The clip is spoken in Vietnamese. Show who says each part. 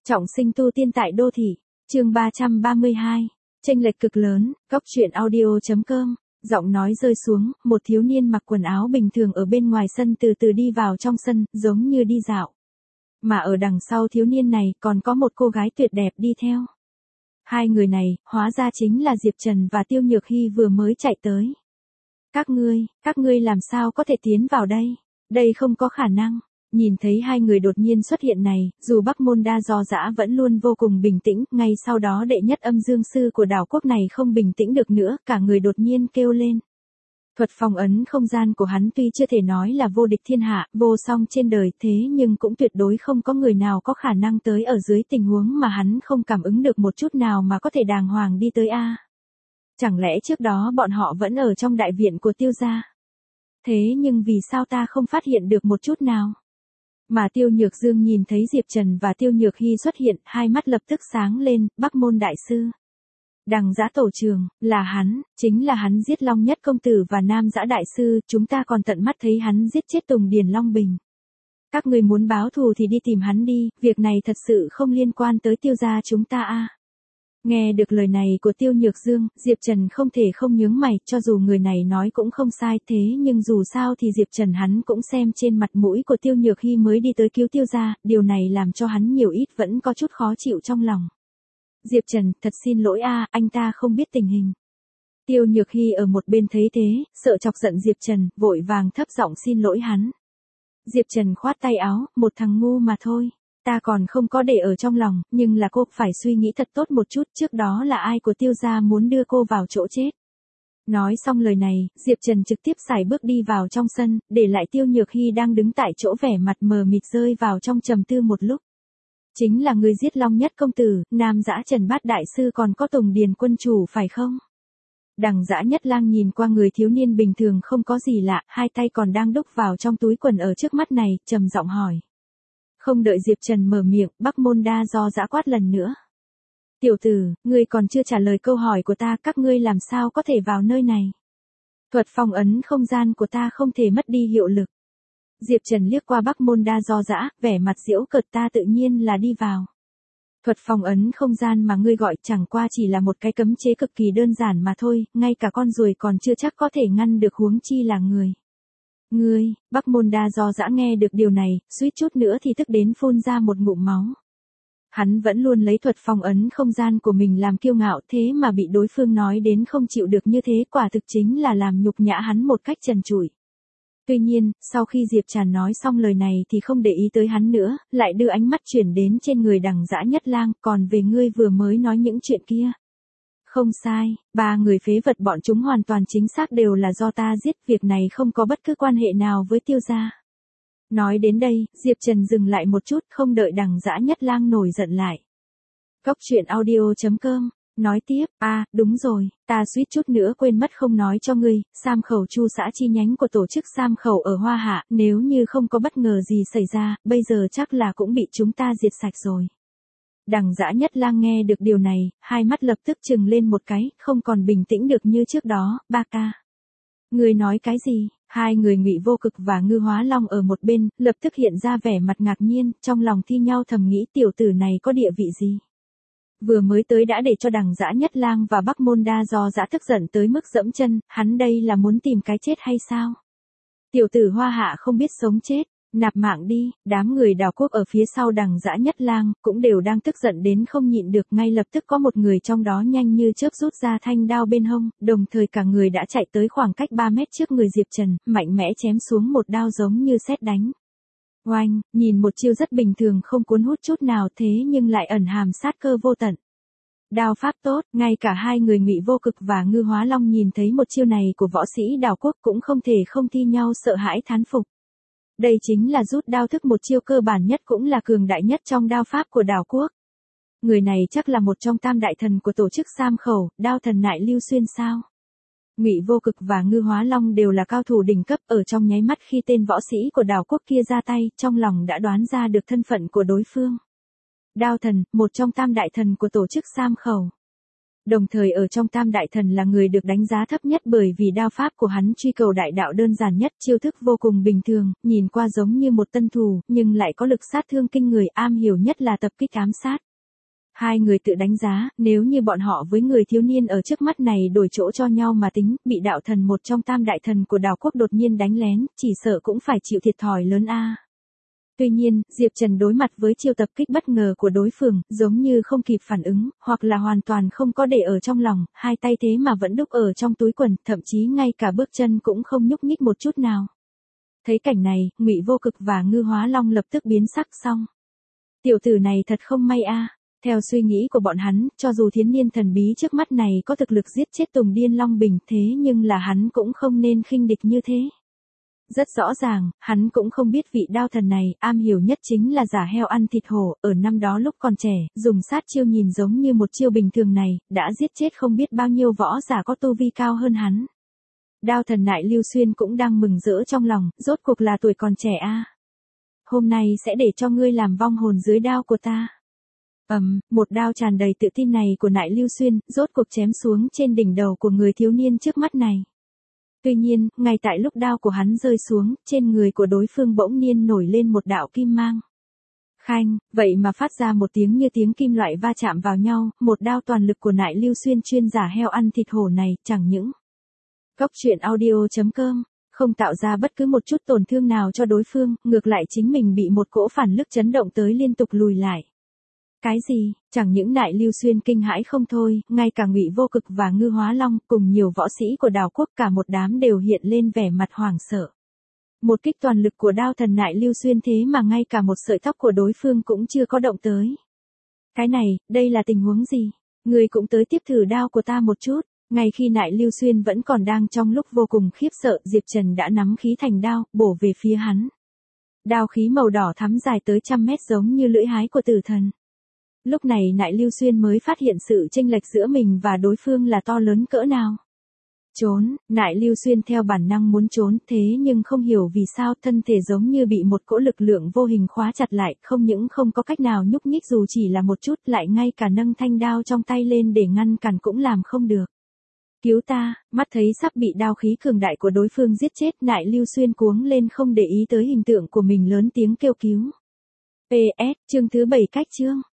Speaker 1: Trọng sinh tu tiên tại đô thị, chương 332, chênh lệch cực lớn, góc truyện audio.com, giọng nói rơi xuống, một thiếu niên mặc quần áo bình thường ở bên ngoài sân từ từ đi vào trong sân, giống như đi dạo. Mà ở đằng sau thiếu niên này còn có một cô gái tuyệt đẹp đi theo. Hai người này, hóa ra chính là Diệp Trần và Tiêu Nhược Hy vừa mới chạy tới. Các ngươi làm sao có thể tiến vào đây? Đây không có khả năng. Nhìn thấy hai người đột nhiên xuất hiện này, dù Bắc Môn Đa Do Dã vẫn luôn vô cùng bình tĩnh, ngay sau đó đệ nhất âm dương sư của đảo quốc này không bình tĩnh được nữa, cả người đột nhiên kêu lên. Thuật phong ấn không gian của hắn tuy chưa thể nói là vô địch thiên hạ, vô song trên đời, thế nhưng cũng tuyệt đối không có người nào có khả năng tới ở dưới tình huống mà hắn không cảm ứng được một chút nào mà có thể đàng hoàng đi tới a. Chẳng lẽ trước đó bọn họ vẫn ở trong đại viện của Tiêu gia? Thế nhưng vì sao ta không phát hiện được một chút nào? Mà Tiêu Nhược Dương nhìn thấy Diệp Trần và Tiêu Nhược Hy xuất hiện, hai mắt lập tức sáng lên, Bắc Môn Đại Sư. Đằng Giã Tổ Trường, là hắn, chính là hắn giết Long Nhất Công Tử và Nam Giã Đại Sư, chúng ta còn tận mắt thấy hắn giết chết Tùng Điền Long Bình. Các người muốn báo thù thì đi tìm hắn đi, việc này thật sự không liên quan tới Tiêu gia chúng ta a. Nghe được lời này của Tiêu Nhược Dương, Diệp Trần không thể không nhướng mày, cho dù người này nói cũng không sai, thế nhưng dù sao thì Diệp Trần hắn cũng xem trên mặt mũi của Tiêu Nhược Hy mới đi tới cứu Tiêu gia, điều này làm cho hắn nhiều ít vẫn có chút khó chịu trong lòng. Diệp Trần, thật xin lỗi a, anh ta không biết tình hình. Tiêu Nhược Hy ở một bên thấy thế, sợ chọc giận Diệp Trần, vội vàng thấp giọng xin lỗi hắn. Diệp Trần khoát tay áo, một thằng ngu mà thôi. Ta còn không có để ở trong lòng, nhưng là cô phải suy nghĩ thật tốt một chút, trước đó là ai của Tiêu gia muốn đưa cô vào chỗ chết. Nói xong lời này, Diệp Trần trực tiếp sải bước đi vào trong sân, để lại Tiêu Nhược Hy đang đứng tại chỗ vẻ mặt mờ mịt rơi vào trong trầm tư một lúc. Chính là người giết Long Nhất Công Tử, Nam Giã Trần Bát Đại Sư còn có Tùng Điền Quân Chủ phải không? Đằng Giã Nhất Lang nhìn qua người thiếu niên bình thường không có gì lạ, hai tay còn đang đúc vào trong túi quần ở trước mắt này, trầm giọng hỏi. Không đợi Diệp Trần mở miệng, Bắc Môn Đa Do Dã quát lần nữa. Tiểu tử, ngươi còn chưa trả lời câu hỏi của ta, các ngươi làm sao có thể vào nơi này? Thuật phong ấn không gian của ta không thể mất đi hiệu lực. Diệp Trần liếc qua Bắc Môn Đa Do Dã, vẻ mặt giễu cợt, ta tự nhiên là đi vào. Thuật phong ấn không gian mà ngươi gọi chẳng qua chỉ là một cái cấm chế cực kỳ đơn giản mà thôi, ngay cả con ruồi còn chưa chắc có thể ngăn được, huống chi là người. Ngươi, Bắc Môn Đa Do Dã nghe được điều này, suýt chút nữa thì tức đến phun ra một ngụm máu. Hắn vẫn luôn lấy thuật phong ấn không gian của mình làm kiêu ngạo, thế mà bị đối phương nói đến không chịu được như thế, quả thực chính là làm nhục nhã hắn một cách trần trụi. Tuy nhiên, sau khi Diệp Trần nói xong lời này thì không để ý tới hắn nữa, lại đưa ánh mắt chuyển đến trên người Đằng Giã Nhất Lang, còn về ngươi vừa mới nói những chuyện kia. Không sai, ba người phế vật bọn chúng hoàn toàn chính xác đều là do ta giết, việc này không có bất cứ quan hệ nào với Tiêu gia. Nói đến đây, Diệp Trần dừng lại một chút, không đợi Đằng Giã Nhất Lang nổi giận lại. Góc truyện audio.com, nói tiếp, đúng rồi, ta suýt chút nữa quên mất không nói cho ngươi, Sam Khẩu Chu xã chi nhánh của tổ chức Sam Khẩu ở Hoa Hạ, nếu như không có bất ngờ gì xảy ra, bây giờ chắc là cũng bị chúng ta diệt sạch rồi. Đằng Giã Nhất Lang nghe được điều này, hai mắt lập tức trừng lên một cái, không còn bình tĩnh được như trước đó, ba ca. Ngươi nói cái gì? Hai người Ngụy Vô Cực và Ngư Hóa Long ở một bên, lập tức hiện ra vẻ mặt ngạc nhiên, trong lòng thi nhau thầm nghĩ tiểu tử này có địa vị gì? Vừa mới tới đã để cho Đằng Giã Nhất Lang và Bắc Môn Đa Do Dã tức giận tới mức dẫm chân, hắn đây là muốn tìm cái chết hay sao? Tiểu tử Hoa Hạ không biết sống chết. Nạp mạng đi, đám người đảo quốc ở phía sau Đằng Giã Nhất Lang, cũng đều đang tức giận đến không nhịn được, ngay lập tức có một người trong đó nhanh như chớp rút ra thanh đao bên hông, đồng thời cả người đã chạy tới khoảng cách 3 mét trước người Diệp Trần, mạnh mẽ chém xuống một đao giống như sét đánh. Oanh, nhìn một chiêu rất bình thường không cuốn hút chút nào, thế nhưng lại ẩn hàm sát cơ vô tận. Đao pháp tốt, ngay cả hai người Ngụy Vô Cực và Ngư Hóa Long nhìn thấy một chiêu này của võ sĩ đảo quốc cũng không thể không thi nhau sợ hãi thán phục. Đây chính là rút đao thức, một chiêu cơ bản nhất cũng là cường đại nhất trong đao pháp của đảo quốc. Người này chắc là một trong tam đại thần của tổ chức Sam Khẩu, đao thần Nại Lưu Xuyên sao? Ngụy Vô Cực và Ngư Hóa Long đều là cao thủ đỉnh cấp, ở trong nháy mắt khi tên võ sĩ của đảo quốc kia ra tay, trong lòng đã đoán ra được thân phận của đối phương. Đao thần, một trong tam đại thần của tổ chức Sam Khẩu. Đồng thời ở trong Tam Đại Thần là người được đánh giá thấp nhất bởi vì đao pháp của hắn truy cầu đại đạo đơn giản nhất, chiêu thức vô cùng bình thường, nhìn qua giống như một tân thủ, nhưng lại có lực sát thương kinh người, am hiểu nhất là tập kích ám sát. Hai người tự đánh giá, nếu như bọn họ với người thiếu niên ở trước mắt này đổi chỗ cho nhau mà tính, bị đạo thần một trong Tam Đại Thần của đảo quốc đột nhiên đánh lén, chỉ sợ cũng phải chịu thiệt thòi lớn a. Tuy nhiên, Diệp Trần đối mặt với chiêu tập kích bất ngờ của đối phương, giống như không kịp phản ứng, hoặc là hoàn toàn không có để ở trong lòng, hai tay thế mà vẫn đúc ở trong túi quần, thậm chí ngay cả bước chân cũng không nhúc nhích một chút nào. Thấy cảnh này, Ngụy Vô Cực và Ngư Hóa Long lập tức biến sắc xong. Tiểu tử này thật không may a. Theo suy nghĩ của bọn hắn, cho dù thiếu niên thần bí trước mắt này có thực lực giết chết Tùng Điên Long Bình thế nhưng là hắn cũng không nên khinh địch như thế. Rất rõ ràng, hắn cũng không biết vị đao thần này, am hiểu nhất chính là giả heo ăn thịt hổ, ở năm đó lúc còn trẻ, dùng sát chiêu nhìn giống như một chiêu bình thường này, đã giết chết không biết bao nhiêu võ giả có tu vi cao hơn hắn. Đao thần Nại Lưu Xuyên cũng đang mừng rỡ trong lòng, rốt cuộc là tuổi còn trẻ a. Hôm nay sẽ để cho ngươi làm vong hồn dưới đao của ta. Một đao tràn đầy tự tin này của Nại Lưu Xuyên, rốt cuộc chém xuống trên đỉnh đầu của người thiếu niên trước mắt này. Tuy nhiên, ngay tại lúc đao của hắn rơi xuống, trên người của đối phương bỗng nhiên nổi lên một đạo kim mang. Khanh, vậy mà phát ra một tiếng như tiếng kim loại va chạm vào nhau, một đao toàn lực của Nại Lưu Xuyên chuyên giả heo ăn thịt hổ này, chẳng những Goctruyện.audio.com không tạo ra bất cứ một chút tổn thương nào cho đối phương, ngược lại chính mình bị một cỗ phản lực chấn động tới liên tục lùi lại. Cái gì, chẳng những Nại Lưu Xuyên kinh hãi không thôi, ngay cả Ngụy Vô Cực và Ngư Hóa Long cùng nhiều võ sĩ của đảo quốc cả một đám đều hiện lên vẻ mặt hoảng sợ. Một kích toàn lực của đao thần Nại Lưu Xuyên thế mà ngay cả một sợi tóc của đối phương cũng chưa có động tới. Cái này, đây là tình huống gì? Người cũng tới tiếp thử đao của ta một chút. Ngay khi Nại Lưu Xuyên vẫn còn đang trong lúc vô cùng khiếp sợ, Diệp Trần đã nắm khí thành đao, bổ về phía hắn. Đao khí màu đỏ thắm dài tới 100 mét giống như lưỡi hái của tử thần. Lúc này Nại Lưu Xuyên mới phát hiện sự chênh lệch giữa mình và đối phương là to lớn cỡ nào. Trốn, Nại Lưu Xuyên theo bản năng muốn trốn, thế nhưng không hiểu vì sao thân thể giống như bị một cỗ lực lượng vô hình khóa chặt lại, không những không có cách nào nhúc nhích dù chỉ là một chút, lại ngay cả nâng thanh đao trong tay lên để ngăn cản cũng làm không được. Cứu ta, mắt thấy sắp bị đao khí cường đại của đối phương giết chết, Nại Lưu Xuyên cuống lên không để ý tới hình tượng của mình lớn tiếng kêu cứu. PS, chương thứ 7 cách chương.